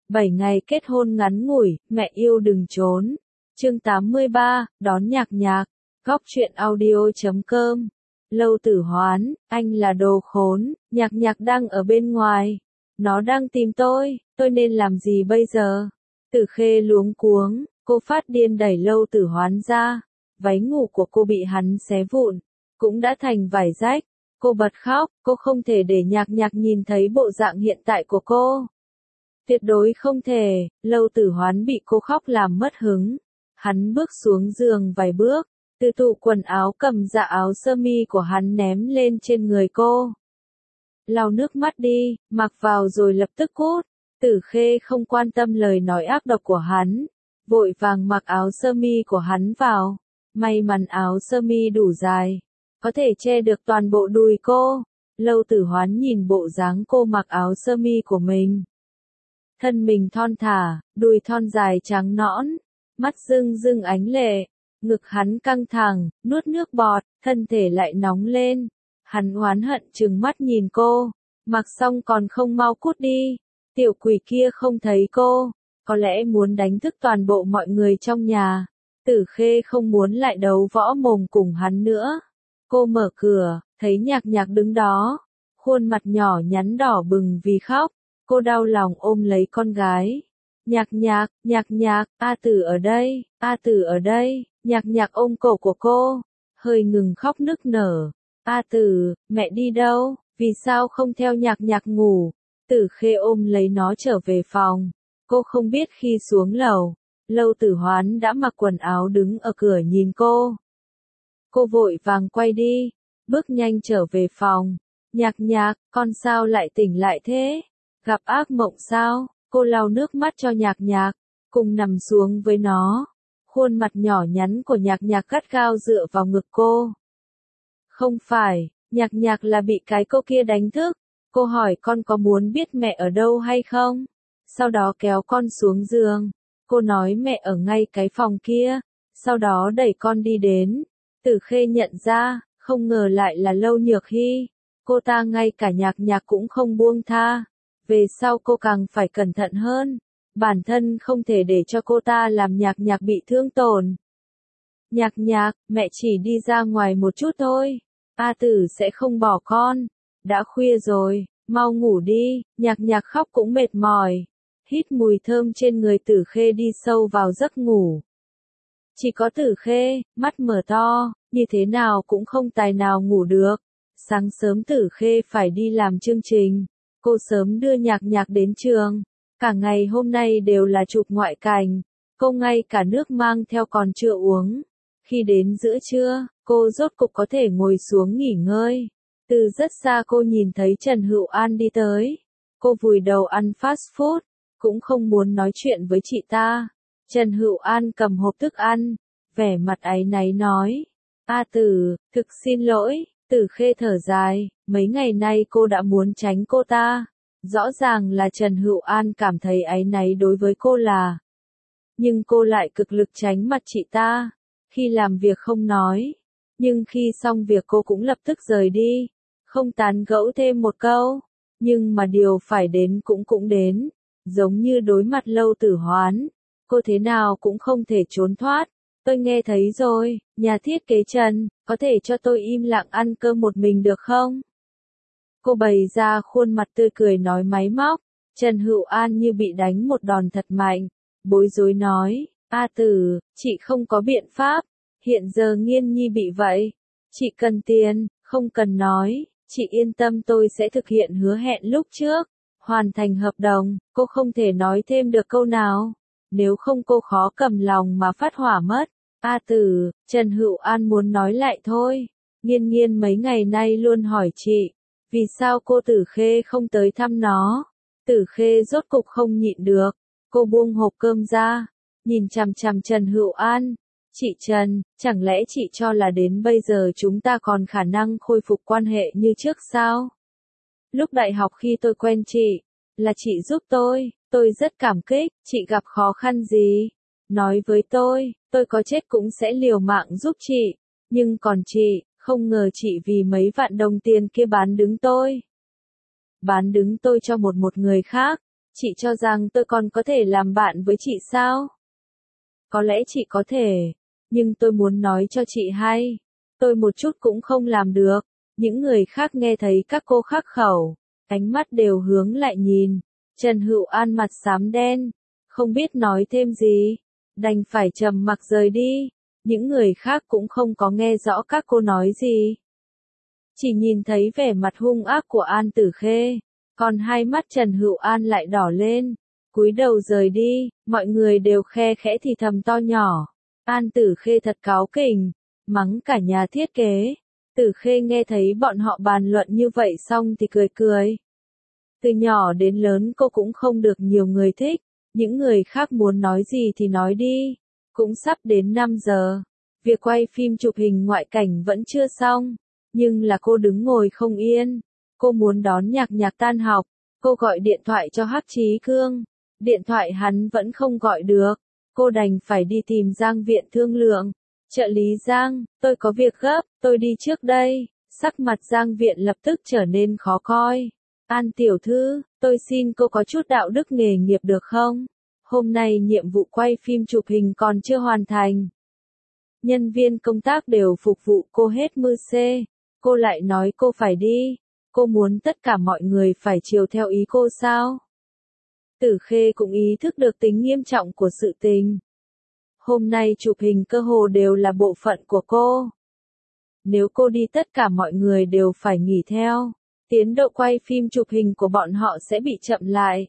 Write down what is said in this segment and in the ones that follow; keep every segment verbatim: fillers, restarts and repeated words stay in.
bảy ngày kết hôn ngắn ngủi, mẹ yêu đừng trốn. Chương tám mươi ba, đón nhạc nhạc. Góc truyện audio chấm com. Lâu Tử Hoán, anh là đồ khốn, nhạc nhạc đang ở bên ngoài. Nó đang tìm tôi, tôi nên làm gì bây giờ? Tử Khê luống cuống, cô phát điên đẩy Lâu Tử Hoán ra. Váy ngủ của cô bị hắn xé vụn, cũng đã thành vải rách. Cô bật khóc, cô không thể để nhạc nhạc nhìn thấy bộ dạng hiện tại của cô. Tuyệt đối không thể, Lâu Tử Hoán bị cô khóc làm mất hứng. Hắn bước xuống giường vài bước, từ tủ quần áo cầm dạ áo sơ mi của hắn ném lên trên người cô. Lau nước mắt đi, mặc vào rồi lập tức cút. Tử Khê không quan tâm lời nói ác độc của hắn, vội vàng mặc áo sơ mi của hắn vào. May mắn áo sơ mi đủ dài, có thể che được toàn bộ đùi cô. Lâu Tử Hoán nhìn bộ dáng cô mặc áo sơ mi của mình. Thân mình thon thả, đùi thon dài trắng nõn, mắt rưng rưng ánh lệ, ngực hắn căng thẳng, nuốt nước bọt, thân thể lại nóng lên. Hắn oán hận trừng mắt nhìn cô, mặc xong còn không mau cút đi. Tiểu quỷ kia không thấy cô, có lẽ muốn đánh thức toàn bộ mọi người trong nhà. Tử Khê không muốn lại đấu võ mồm cùng hắn nữa. Cô mở cửa, thấy nhạc nhạc đứng đó, khuôn mặt nhỏ nhắn đỏ bừng vì khóc. Cô đau lòng ôm lấy con gái. Nhạc nhạc, nhạc nhạc, A Tử ở đây, A Tử ở đây. Nhạc nhạc ôm cổ của cô, hơi ngừng khóc nức nở. A Tử, mẹ đi đâu, vì sao không theo nhạc nhạc ngủ? Tử Khê ôm lấy nó trở về phòng. Cô không biết khi xuống lầu, Lâu Tử Hoán đã mặc quần áo đứng ở cửa nhìn cô. Cô vội vàng quay đi, bước nhanh trở về phòng. Nhạc nhạc, con sao lại tỉnh lại thế? Gặp ác mộng sao? Cô lau nước mắt cho nhạc nhạc, cùng nằm xuống với nó. Khuôn mặt nhỏ nhắn của nhạc nhạc gắt gao dựa vào ngực cô. Không phải, nhạc nhạc là bị cái cô kia đánh thức. Cô hỏi con có muốn biết mẹ ở đâu hay không? Sau đó kéo con xuống giường. Cô nói mẹ ở ngay cái phòng kia. Sau đó đẩy con đi đến. Tử Khê nhận ra, không ngờ lại là Lâu Nhược Hy. Cô ta ngay cả nhạc nhạc cũng không buông tha. Về sau cô càng phải cẩn thận hơn. Bản thân không thể để cho cô ta làm nhạc nhạc bị thương tổn. Nhạc nhạc, mẹ chỉ đi ra ngoài một chút thôi. A Tử sẽ không bỏ con. Đã khuya rồi, mau ngủ đi. Nhạc nhạc khóc cũng mệt mỏi. Hít mùi thơm trên người Tử Khê đi sâu vào giấc ngủ. Chỉ có Tử Khê, mắt mở to, như thế nào cũng không tài nào ngủ được. Sáng sớm Tử Khê phải đi làm chương trình. Cô sớm đưa nhạc nhạc đến trường. Cả ngày hôm nay đều là chụp ngoại cảnh. Cô ngay cả nước mang theo còn chưa uống. Khi đến giữa trưa, cô rốt cục có thể ngồi xuống nghỉ ngơi. Từ rất xa cô nhìn thấy Trần Hữu An đi tới. Cô vùi đầu ăn fast food, cũng không muốn nói chuyện với chị ta. Trần Hữu An cầm hộp thức ăn, vẻ mặt áy náy nói. A Tử, thực xin lỗi. Tử Khê thở dài, mấy ngày nay cô đã muốn tránh cô ta. Rõ ràng là Trần Hữu An cảm thấy áy náy đối với cô là. Nhưng cô lại cực lực tránh mặt chị ta. Khi làm việc không nói. Nhưng khi xong việc cô cũng lập tức rời đi. Không tán gẫu thêm một câu. Nhưng mà điều phải đến cũng cũng đến. Giống như đối mặt Lâu Tử Hoán. Cô thế nào cũng không thể trốn thoát. Tôi nghe thấy rồi, nhà thiết kế Trần, có thể cho tôi im lặng ăn cơm một mình được không? Cô bày ra khuôn mặt tươi cười nói máy móc. Trần Hữu An như bị đánh một đòn thật mạnh. Bối rối nói, A Tử, chị không có biện pháp. Hiện giờ Nghiên Nhi bị vậy. Chị cần tiền, không cần nói. Chị yên tâm tôi sẽ thực hiện hứa hẹn lúc trước. Hoàn thành hợp đồng, cô không thể nói thêm được câu nào. Nếu không cô khó cầm lòng mà phát hỏa mất. A Tử, Trần Hữu An muốn nói lại thôi. Nghiên Nghiên mấy ngày nay luôn hỏi chị. Vì sao cô Tử Khê không tới thăm nó? Tử Khê rốt cục không nhịn được. Cô buông hộp cơm ra. Nhìn chằm chằm Trần Hữu An. Chị Trần, chẳng lẽ chị cho là đến bây giờ chúng ta còn khả năng khôi phục quan hệ như trước sao? Lúc đại học khi tôi quen chị, là chị giúp tôi. Tôi rất cảm kích. Chị gặp khó khăn gì? Nói với tôi, tôi có chết cũng sẽ liều mạng giúp chị. Nhưng còn chị, không ngờ chị vì mấy vạn đồng tiền kia bán đứng tôi. Bán đứng tôi cho một một người khác. Chị cho rằng tôi còn có thể làm bạn với chị sao? Có lẽ chị có thể, nhưng tôi muốn nói cho chị hay, tôi một chút cũng không làm được. Những người khác nghe thấy các cô khắc khẩu, ánh mắt đều hướng lại nhìn. Trần Hữu An mặt xám đen, không biết nói thêm gì, đành phải trầm mặc rời đi. Những người khác cũng không có nghe rõ các cô nói gì. Chỉ nhìn thấy vẻ mặt hung ác của An Tử Khê, còn hai mắt Trần Hữu An lại đỏ lên, cúi đầu rời đi, mọi người đều khe khẽ thì thầm to nhỏ. An Tử Khê thật cáu kỉnh, mắng cả nhà thiết kế. Tử Khê nghe thấy bọn họ bàn luận như vậy xong thì cười cười. Từ nhỏ đến lớn cô cũng không được nhiều người thích, những người khác muốn nói gì thì nói đi. Cũng sắp đến năm giờ, việc quay phim chụp hình ngoại cảnh vẫn chưa xong, nhưng là cô đứng ngồi không yên. Cô muốn đón Nhạc Nhạc tan học, cô gọi điện thoại cho Hắc Chí Cương, điện thoại hắn vẫn không gọi được, cô đành phải đi tìm Giang Viện thương lượng. Trợ lý Giang, tôi có việc gấp, tôi đi trước đây. Sắc mặt Giang Viện lập tức trở nên khó coi. An tiểu thư, tôi xin cô có chút đạo đức nghề nghiệp được không? Hôm nay nhiệm vụ quay phim chụp hình còn chưa hoàn thành. Nhân viên công tác đều phục vụ cô hết mưu xê. Cô lại nói cô phải đi. Cô muốn tất cả mọi người phải chiều theo ý cô sao? Tử Khê cũng ý thức được tính nghiêm trọng của sự tình. Hôm nay chụp hình cơ hồ đều là bộ phận của cô. Nếu cô đi tất cả mọi người đều phải nghỉ theo. Tiến độ quay phim chụp hình của bọn họ sẽ bị chậm lại.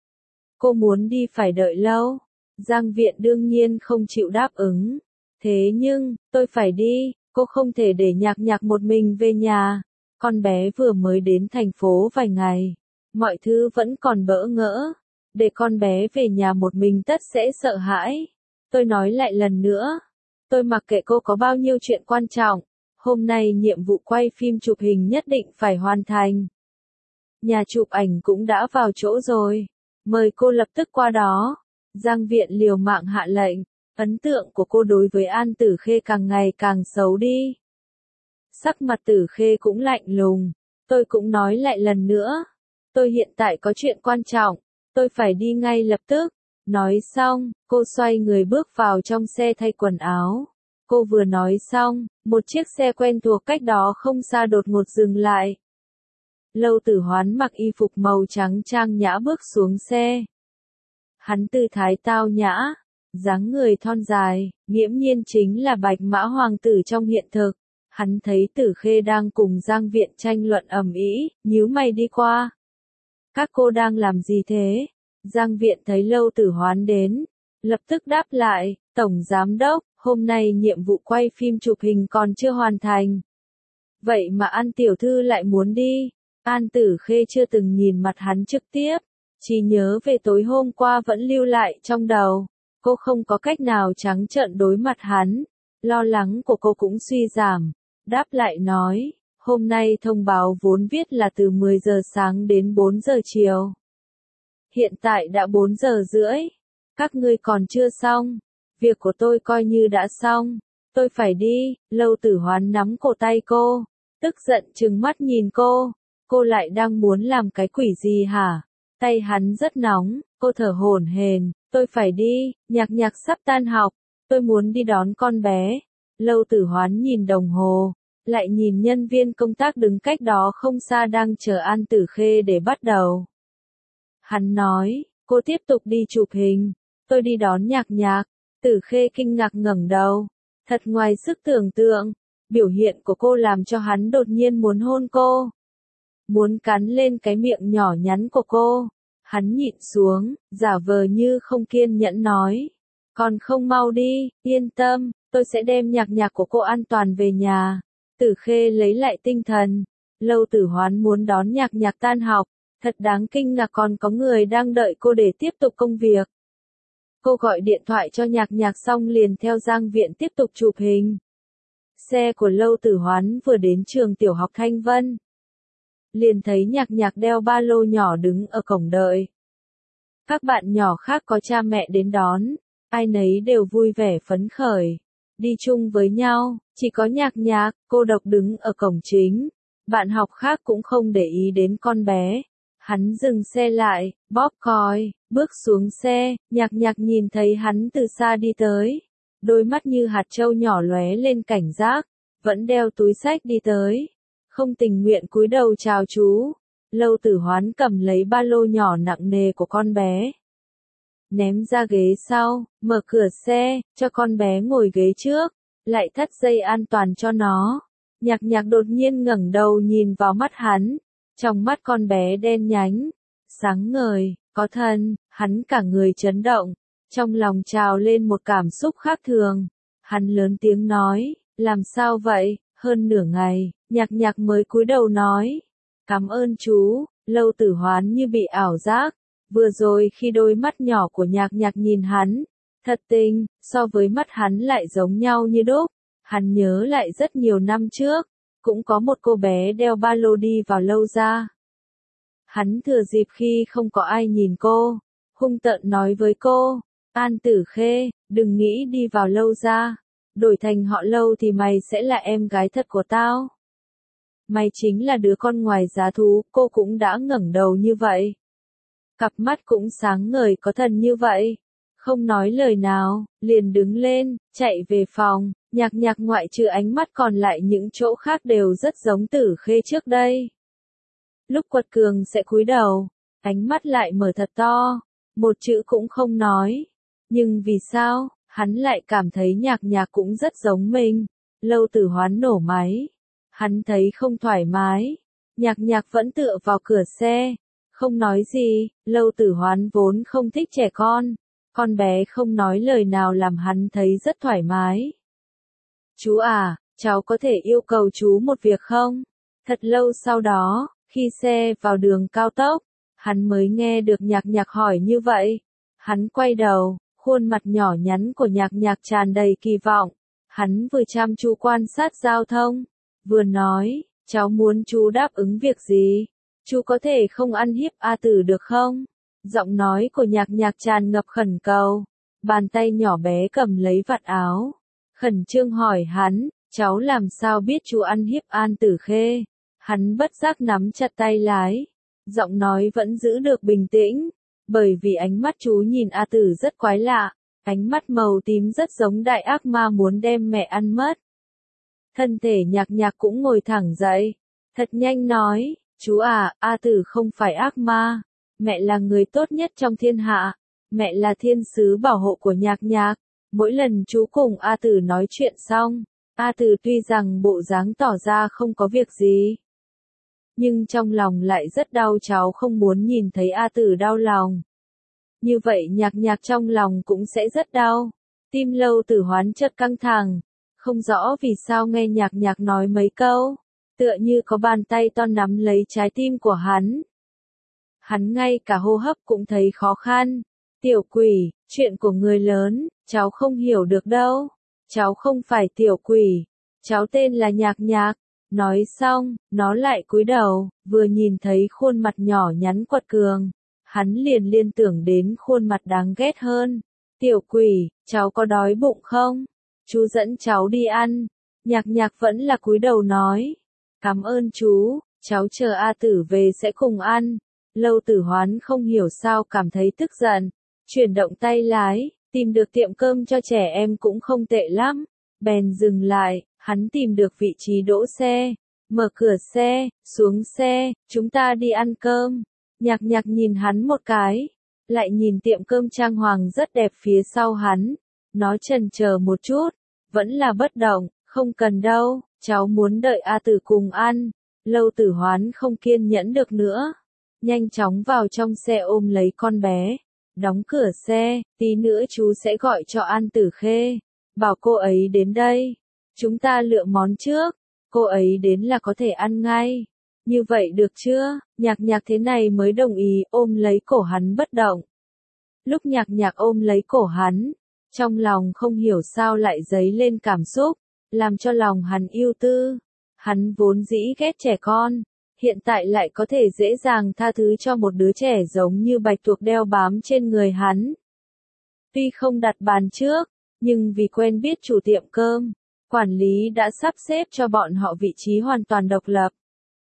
Cô muốn đi phải đợi lâu. Giang Viện đương nhiên không chịu đáp ứng. Thế nhưng, tôi phải đi, cô không thể để Nhạc Nhạc một mình về nhà. Con bé vừa mới đến thành phố vài ngày. Mọi thứ vẫn còn bỡ ngỡ. Để con bé về nhà một mình tất sẽ sợ hãi. Tôi nói lại lần nữa. Tôi mặc kệ cô có bao nhiêu chuyện quan trọng. Hôm nay nhiệm vụ quay phim chụp hình nhất định phải hoàn thành. Nhà chụp ảnh cũng đã vào chỗ rồi. Mời cô lập tức qua đó. Giang Viện liều mạng hạ lệnh. Ấn tượng của cô đối với An Tử Khê càng ngày càng xấu đi. Sắc mặt Tử Khê cũng lạnh lùng. Tôi cũng nói lại lần nữa. Tôi hiện tại có chuyện quan trọng. Tôi phải đi ngay lập tức. Nói xong, cô xoay người bước vào trong xe thay quần áo. Cô vừa nói xong, một chiếc xe quen thuộc cách đó không xa đột ngột dừng lại. Lâu Tử Hoán mặc y phục màu trắng trang nhã bước xuống xe. Hắn tư thái tao nhã, dáng người thon dài, nghiễm nhiên chính là Bạch Mã Hoàng tử trong hiện thực. Hắn thấy Tử Khê đang cùng Giang Viện tranh luận ầm ĩ, nhíu mày đi qua. Các cô đang làm gì thế? Giang Viện thấy Lâu Tử Hoán đến, lập tức đáp lại, Tổng Giám Đốc, hôm nay nhiệm vụ quay phim chụp hình còn chưa hoàn thành. Vậy mà An tiểu thư lại muốn đi. An Tử Khê chưa từng nhìn mặt hắn trực tiếp, chỉ nhớ về tối hôm qua vẫn lưu lại trong đầu. Cô không có cách nào trắng trợn đối mặt hắn, lo lắng của cô cũng suy giảm. Đáp lại nói, hôm nay thông báo vốn viết là từ mười giờ sáng đến bốn giờ chiều. Hiện tại đã bốn giờ rưỡi, các ngươi còn chưa xong, việc của tôi coi như đã xong, tôi phải đi. Lâu Tử Hoán nắm cổ tay cô, tức giận trừng mắt nhìn cô, cô lại đang muốn làm cái quỷ gì hả? Tay hắn rất nóng, cô thở hổn hển, tôi phải đi, Nhạc Nhạc sắp tan học, tôi muốn đi đón con bé. Lâu Tử Hoán nhìn đồng hồ, lại nhìn nhân viên công tác đứng cách đó không xa đang chờ An Tử Khê để bắt đầu. Hắn nói, cô tiếp tục đi chụp hình, tôi đi đón Nhạc Nhạc. Tử Khê kinh ngạc ngẩng đầu, thật ngoài sức tưởng tượng, biểu hiện của cô làm cho hắn đột nhiên muốn hôn cô. Muốn cắn lên cái miệng nhỏ nhắn của cô. Hắn nhịn xuống, giả vờ như không kiên nhẫn nói. Còn không mau đi, yên tâm, tôi sẽ đem Nhạc Nhạc của cô an toàn về nhà. Tử Khê lấy lại tinh thần. Lâu Tử Hoán muốn đón Nhạc Nhạc tan học. Thật đáng kinh ngạc còn có người đang đợi cô để tiếp tục công việc. Cô gọi điện thoại cho Nhạc Nhạc xong liền theo Giang Viện tiếp tục chụp hình. Xe của Lâu Tử Hoán vừa đến trường tiểu học Thanh Vân. Liền thấy Nhạc Nhạc đeo ba lô nhỏ đứng ở cổng đợi. Các bạn nhỏ khác có cha mẹ đến đón, ai nấy đều vui vẻ phấn khởi, đi chung với nhau, chỉ có Nhạc Nhạc, cô độc đứng ở cổng chính. Bạn học khác cũng không để ý đến con bé. Hắn dừng xe lại, bóp còi, bước xuống xe, Nhạc Nhạc nhìn thấy hắn từ xa đi tới. Đôi mắt như hạt trâu nhỏ lóe lên cảnh giác, vẫn đeo túi xách đi tới. Không tình nguyện cúi đầu chào chú. Lâu Tử Hoán cầm lấy ba lô nhỏ nặng nề của con bé. Ném ra ghế sau, mở cửa xe, cho con bé ngồi ghế trước, lại thắt dây an toàn cho nó. Nhạc Nhạc đột nhiên ngẩng đầu nhìn vào mắt hắn. Trong mắt con bé đen nhánh, sáng ngời, có thần, hắn cả người chấn động. Trong lòng trào lên một cảm xúc khác thường. Hắn lớn tiếng nói, làm sao vậy, hơn nửa ngày, Nhạc Nhạc mới cúi đầu nói. Cảm ơn chú. Lâu Tử Hoán như bị ảo giác. Vừa rồi khi đôi mắt nhỏ của Nhạc Nhạc nhìn hắn, thật tình, so với mắt hắn lại giống nhau như đúc. Hắn nhớ lại rất nhiều năm trước, cũng có một cô bé đeo ba lô đi vào Lâu gia. Hắn thừa dịp khi không có ai nhìn cô, hung tợn nói với cô, An Tử Khê, đừng nghĩ đi vào Lâu gia, đổi thành họ Lâu thì mày sẽ là em gái thật của tao. Mày chính là đứa con ngoài giá thú, cô cũng đã ngẩng đầu như vậy. Cặp mắt cũng sáng ngời có thần như vậy. Không nói lời nào, liền đứng lên, chạy về phòng. Nhạc Nhạc ngoại trừ ánh mắt còn lại những chỗ khác đều rất giống Tử Khê trước đây. Lúc quật cường sẽ cúi đầu, ánh mắt lại mở thật to, một chữ cũng không nói. Nhưng vì sao, hắn lại cảm thấy Nhạc Nhạc cũng rất giống mình. Lâu Tử Hoán nổ máy. Hắn thấy không thoải mái. Nhạc Nhạc vẫn tựa vào cửa xe, không nói gì. Lâu Tử Hoán vốn không thích trẻ con. Con bé không nói lời nào làm hắn thấy rất thoải mái. Chú à, cháu có thể yêu cầu chú một việc không? Thật lâu sau đó, khi xe vào đường cao tốc, hắn mới nghe được Nhạc Nhạc hỏi như vậy. Hắn quay đầu, khuôn mặt nhỏ nhắn của Nhạc Nhạc tràn đầy kỳ vọng. Hắn vừa chăm chú quan sát giao thông, vừa nói, cháu muốn chú đáp ứng việc gì? Chú có thể không ăn hiếp A Tử được không? Giọng nói của Nhạc Nhạc tràn ngập khẩn cầu. Bàn tay nhỏ bé cầm lấy vạt áo. Khẩn trương hỏi hắn, cháu làm sao biết chú ăn hiếp An Tử Khê? Hắn bất giác nắm chặt tay lái. Giọng nói vẫn giữ được bình tĩnh. Bởi vì ánh mắt chú nhìn A Tử rất quái lạ. Ánh mắt màu tím rất giống đại ác ma muốn đem mẹ ăn mất. Thân thể Nhạc Nhạc cũng ngồi thẳng dậy. Thật nhanh nói, chú à, A Tử không phải ác ma. Mẹ là người tốt nhất trong thiên hạ. Mẹ là thiên sứ bảo hộ của Nhạc Nhạc. Mỗi lần chú cùng A Tử nói chuyện xong, A Tử tuy rằng bộ dáng tỏ ra không có việc gì, nhưng trong lòng lại rất đau, cháu không muốn nhìn thấy A Tử đau lòng. Như vậy Nhạc Nhạc trong lòng cũng sẽ rất đau. Tim Lâu Tử Hoán chợt căng thẳng, không rõ vì sao nghe Nhạc Nhạc nói mấy câu, tựa như có bàn tay to nắm lấy trái tim của hắn. Hắn ngay cả hô hấp cũng thấy khó khăn. Tiểu quỷ, chuyện của người lớn, cháu không hiểu được đâu. Cháu không phải tiểu quỷ, cháu tên là Nhạc Nhạc. Nói xong, nó lại cúi đầu, vừa nhìn thấy khuôn mặt nhỏ nhắn quật cường. Hắn liền liên tưởng đến khuôn mặt đáng ghét hơn. Tiểu quỷ, cháu có đói bụng không? Chú dẫn cháu đi ăn. Nhạc Nhạc vẫn là cúi đầu nói. Cảm ơn chú, cháu chờ A Tử về sẽ cùng ăn. Lâu Tử Hoán không hiểu sao cảm thấy tức giận. Chuyển động tay lái, tìm được tiệm cơm cho trẻ em cũng không tệ lắm. Bèn dừng lại, hắn tìm được vị trí đỗ xe. Mở cửa xe, xuống xe, chúng ta đi ăn cơm. Nhạc Nhạc nhìn hắn một cái, lại nhìn tiệm cơm trang hoàng rất đẹp phía sau hắn. Nó chần chờ một chút, vẫn là bất động, không cần đâu, cháu muốn đợi A Tử cùng ăn. Lâu Tử Hoán không kiên nhẫn được nữa. Nhanh chóng vào trong xe ôm lấy con bé. Đóng cửa xe, tí nữa chú sẽ gọi cho An Tử Khê. Bảo cô ấy đến đây. Chúng ta lựa món trước. Cô ấy đến là có thể ăn ngay. Như vậy được chưa? Nhạc Nhạc thế này mới đồng ý, ôm lấy cổ hắn bất động. Lúc Nhạc Nhạc ôm lấy cổ hắn, trong lòng không hiểu sao lại dấy lên cảm xúc, làm cho lòng hắn yêu tư. Hắn vốn dĩ ghét trẻ con, hiện tại lại có thể dễ dàng tha thứ cho một đứa trẻ giống như bạch tuộc đeo bám trên người hắn. Tuy không đặt bàn trước, nhưng vì quen biết chủ tiệm cơm, quản lý đã sắp xếp cho bọn họ vị trí hoàn toàn độc lập.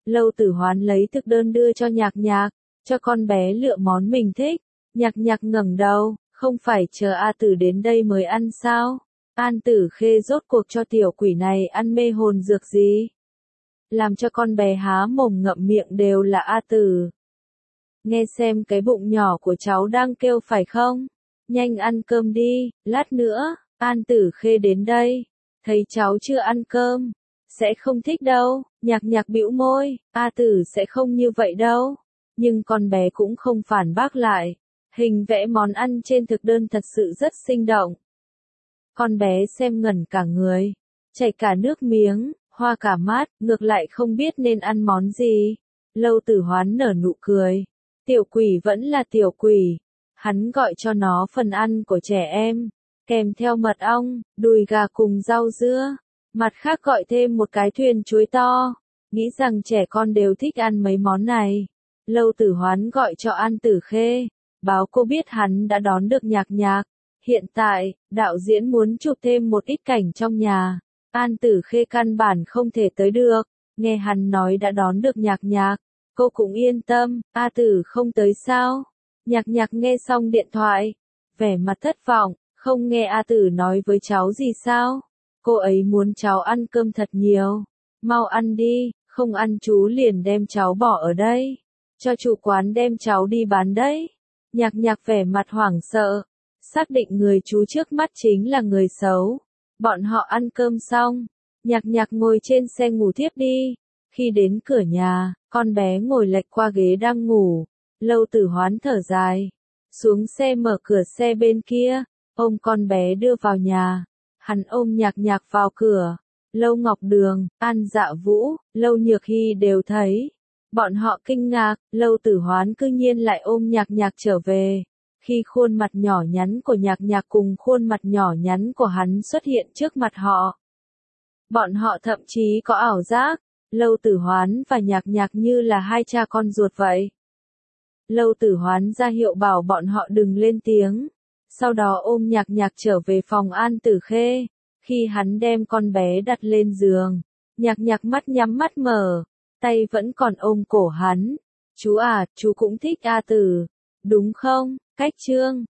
Lâu Tử Hoán lấy thực đơn đưa cho Nhạc Nhạc, cho con bé lựa món mình thích. Nhạc Nhạc ngẩng đầu, không phải chờ A Tử đến đây mới ăn sao? An Tử Khê rốt cuộc cho tiểu quỷ này ăn mê hồn dược gì? Làm cho con bé há mồm ngậm miệng đều là A Tử. Nghe xem cái bụng nhỏ của cháu đang kêu phải không? Nhanh ăn cơm đi, lát nữa, An Tử Khê đến đây. Thấy cháu chưa ăn cơm, sẽ không thích đâu. Nhạc Nhạc bĩu môi, A Tử sẽ không như vậy đâu. Nhưng con bé cũng không phản bác lại. Hình vẽ món ăn trên thực đơn thật sự rất sinh động. Con bé xem ngẩn cả người, chảy cả nước miếng, hoa cả mắt, ngược lại không biết nên ăn món gì. Lâu Tử Hoán nở nụ cười. Tiểu quỷ vẫn là tiểu quỷ. Hắn gọi cho nó phần ăn của trẻ em, kèm theo mật ong, đùi gà cùng rau dưa. Mặt khác gọi thêm một cái thuyền chuối to. Nghĩ rằng trẻ con đều thích ăn mấy món này. Lâu Tử Hoán gọi cho An Tử Khê, báo cô biết hắn đã đón được Nhạc Nhạc. Hiện tại, đạo diễn muốn chụp thêm một ít cảnh trong nhà. An Tử Khê căn bản không thể tới được. Nghe hắn nói đã đón được Nhạc Nhạc, cô cũng yên tâm. A Tử không tới sao? Nhạc Nhạc nghe xong điện thoại, vẻ mặt thất vọng, không nghe A Tử nói với cháu gì sao? Cô ấy muốn cháu ăn cơm thật nhiều. Mau ăn đi, không ăn chú liền đem cháu bỏ ở đây. Cho chủ quán đem cháu đi bán đấy. Nhạc Nhạc vẻ mặt hoảng sợ, xác định người chú trước mắt chính là người xấu. Bọn họ ăn cơm xong, Nhạc Nhạc ngồi trên xe ngủ thiếp đi. Khi đến cửa nhà, con bé ngồi lệch qua ghế đang ngủ. Lâu Tử Hoán thở dài, xuống xe mở cửa xe bên kia, ôm con bé đưa vào nhà. Hắn ôm Nhạc Nhạc vào cửa. Lâu Ngọc Đường, An Dạ Vũ, Lâu Nhược Hy đều thấy. Bọn họ kinh ngạc, Lâu Tử Hoán cư nhiên lại ôm Nhạc Nhạc trở về. Khi khuôn mặt nhỏ nhắn của Nhạc Nhạc cùng khuôn mặt nhỏ nhắn của hắn xuất hiện trước mặt họ. Bọn họ thậm chí có ảo giác, Lâu Tử Hoán và Nhạc Nhạc như là hai cha con ruột vậy. Lâu Tử Hoán ra hiệu bảo bọn họ đừng lên tiếng. Sau đó ôm Nhạc Nhạc trở về phòng An Tử Khê. Khi hắn đem con bé đặt lên giường, Nhạc Nhạc mắt nhắm mắt mở, tay vẫn còn ôm cổ hắn. Chú à, chú cũng thích A Tử, đúng không? Cách chương